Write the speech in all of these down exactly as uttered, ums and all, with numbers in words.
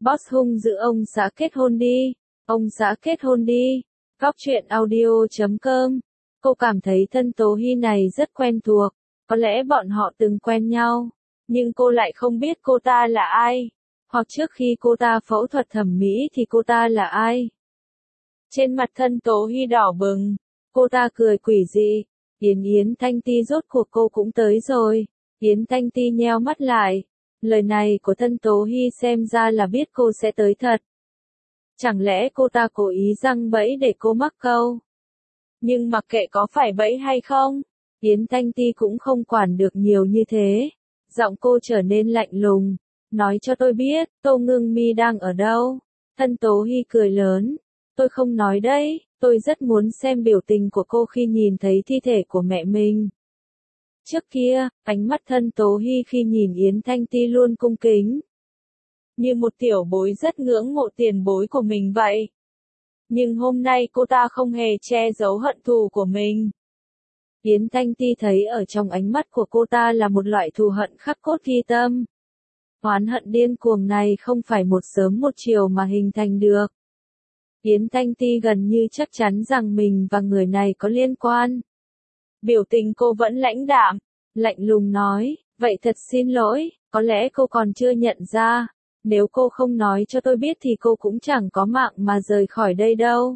Boss hung dữ ông xã kết hôn đi, ông xã kết hôn đi. Góc truyện audio chấm com. Cô cảm thấy thân Tố Hy này rất quen thuộc, có lẽ bọn họ từng quen nhau, nhưng cô lại không biết cô ta là ai, hoặc trước khi cô ta phẫu thuật thẩm mỹ thì cô ta là ai. Trên mặt thân Tố Hy đỏ bừng, cô ta cười quỷ dị. Yến Yến Thanh Ti rốt cuộc cô cũng tới rồi. Yến Thanh Ti nheo mắt lại. Lời này của thân Tố Hy xem ra là biết cô sẽ tới thật. Chẳng lẽ cô ta cố ý giăng bẫy để cô mắc câu? Nhưng mặc kệ có phải bẫy hay không, Yến Thanh Ti cũng không quản được nhiều như thế. Giọng cô trở nên lạnh lùng. Nói cho tôi biết, Tô Ngưng Mi đang ở đâu? Thân Tố Hy cười lớn. Tôi không nói đấy, tôi rất muốn xem biểu tình của cô khi nhìn thấy thi thể của mẹ mình. Trước kia, ánh mắt thân Tố Hy khi nhìn Yến Thanh Ti luôn cung kính. Như một tiểu bối rất ngưỡng mộ tiền bối của mình vậy. Nhưng hôm nay cô ta không hề che giấu hận thù của mình. Yến Thanh Ti thấy ở trong ánh mắt của cô ta là một loại thù hận khắc cốt ghi tâm. Oán hận điên cuồng này không phải một sớm một chiều mà hình thành được. Yến Thanh Ti gần như chắc chắn rằng mình và người này có liên quan. Biểu tình cô vẫn lãnh đạm, lạnh lùng nói, vậy thật xin lỗi, có lẽ cô còn chưa nhận ra, nếu cô không nói cho tôi biết thì cô cũng chẳng có mạng mà rời khỏi đây đâu.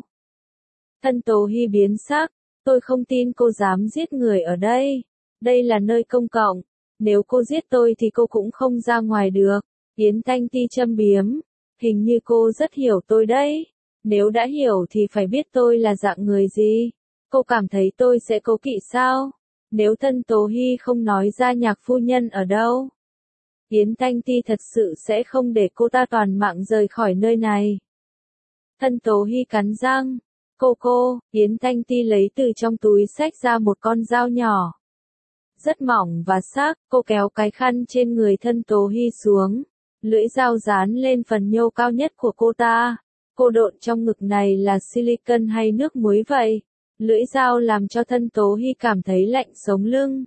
Thân Tố Hy biến sắc, tôi không tin cô dám giết người ở đây, đây là nơi công cộng, nếu cô giết tôi thì cô cũng không ra ngoài được. Yến Thanh Ti châm biếm, hình như cô rất hiểu tôi đấy. Nếu đã hiểu thì phải biết tôi là dạng người gì. Cô cảm thấy tôi sẽ cố kỵ sao? Nếu thân Tố Hy không nói ra nhạc phu nhân ở đâu, Yến Thanh Ti thật sự sẽ không để cô ta toàn mạng rời khỏi nơi này. Thân Tố Hy cắn răng. Cô cô, Yến Thanh Ti lấy từ trong túi xách ra một con dao nhỏ. Rất mỏng và sắc, cô kéo cái khăn trên người thân Tố Hy xuống. Lưỡi dao dán lên phần nhô cao nhất của cô ta. Cô độn trong ngực này là silicon hay nước muối vậy? Lưỡi dao làm cho thân Tố Hy cảm thấy lạnh sống lưng.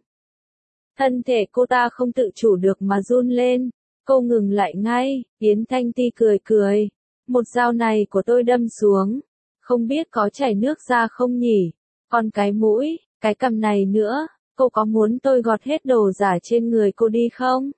Thân thể cô ta không tự chủ được mà run lên. Cô ngừng lại ngay. Yến Thanh Ti cười cười. Một dao này của tôi đâm xuống. Không biết có chảy nước ra không nhỉ? Còn cái mũi, cái cằm này nữa, cô có muốn tôi gọt hết đồ giả trên người cô đi không?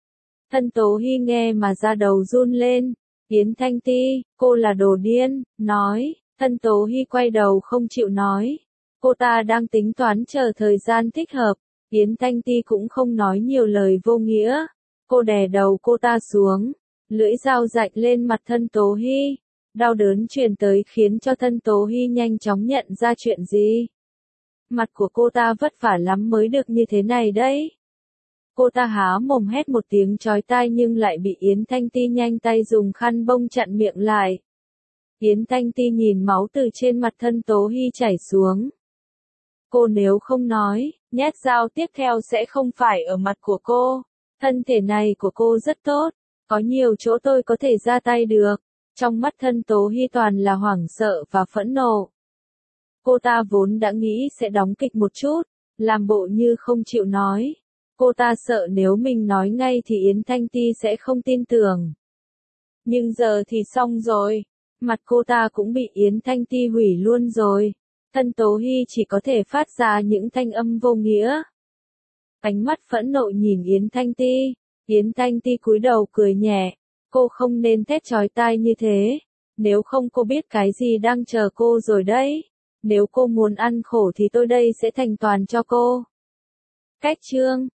Thân Tố Hy nghe mà da đầu run lên. Yến Thanh Ti, cô là đồ điên, nói, thân Tố Hy quay đầu không chịu nói. Cô ta đang tính toán chờ thời gian thích hợp. Yến Thanh Ti cũng không nói nhiều lời vô nghĩa. Cô đè đầu cô ta xuống. Lưỡi dao rạch lên mặt thân Tố Hy. Đau đớn truyền tới khiến cho thân Tố Hy nhanh chóng nhận ra chuyện gì. Mặt của cô ta vất vả lắm mới được như thế này đấy. Cô ta há mồm hét một tiếng chói tai nhưng lại bị Yến Thanh Ti nhanh tay dùng khăn bông chặn miệng lại. Yến Thanh Ti nhìn máu từ trên mặt thân Tố Hy chảy xuống. Cô nếu không nói, nhát dao tiếp theo sẽ không phải ở mặt của cô. Thân thể này của cô rất tốt, có nhiều chỗ tôi có thể ra tay được. Trong mắt thân Tố Hy toàn là hoảng sợ và phẫn nộ. Cô ta vốn đã nghĩ sẽ đóng kịch một chút, làm bộ như không chịu nói. Cô ta sợ nếu mình nói ngay thì Yến Thanh Ti sẽ không tin tưởng. Nhưng giờ thì xong rồi. Mặt cô ta cũng bị Yến Thanh Ti hủy luôn rồi. Thân Tố Hy chỉ có thể phát ra những thanh âm vô nghĩa. Ánh mắt phẫn nộ nhìn Yến Thanh Ti. Yến Thanh Ti cúi đầu cười nhẹ. Cô không nên thét chói tai như thế. Nếu không cô biết cái gì đang chờ cô rồi đấy. Nếu cô muốn ăn khổ thì tôi đây sẽ thành toàn cho cô. Cách chương